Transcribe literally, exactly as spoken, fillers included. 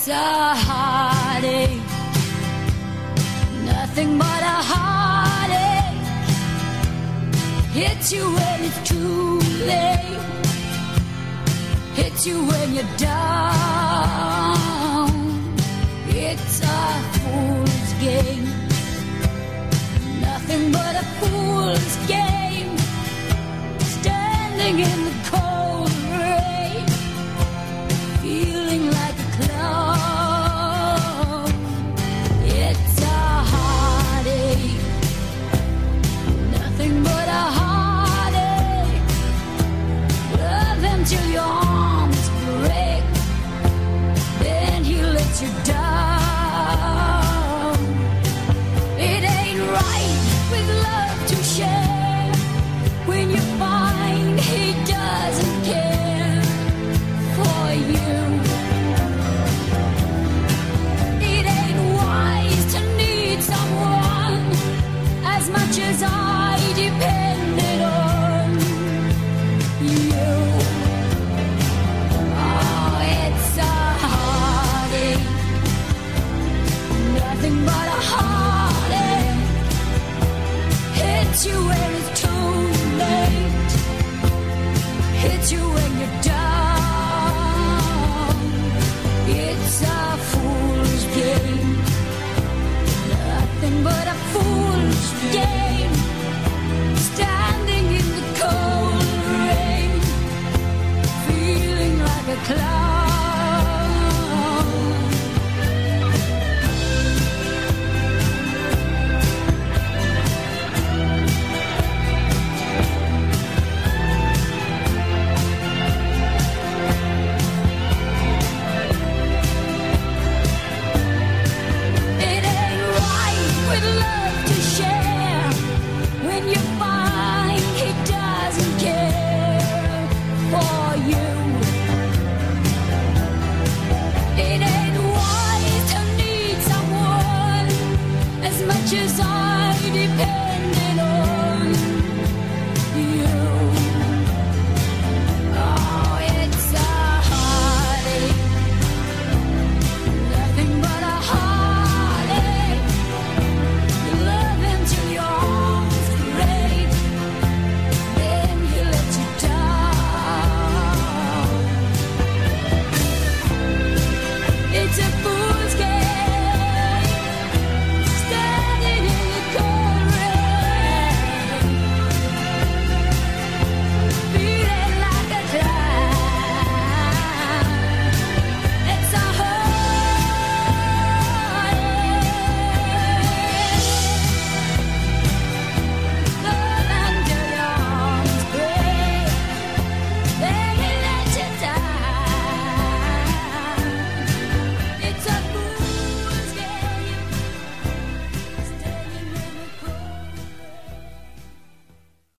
It's a heartache, nothing but a heartache. Hits you when it's too late, hits you when you're down. It's a fool's game, nothing but a fool's game. Standing in the cold rain, feeling like a clown. It's a heartache, nothing but a heartache. Love him till your arms break, then he lets you down. It ain't right with love to share when you find he doesn't care for you. It ain't wise to need someone as much as I depended on you. Oh, it's a heartache, nothing but a heartache. Hits you when it's too late, hits you when you're down. It's a fool's game, nothing but a fool's game.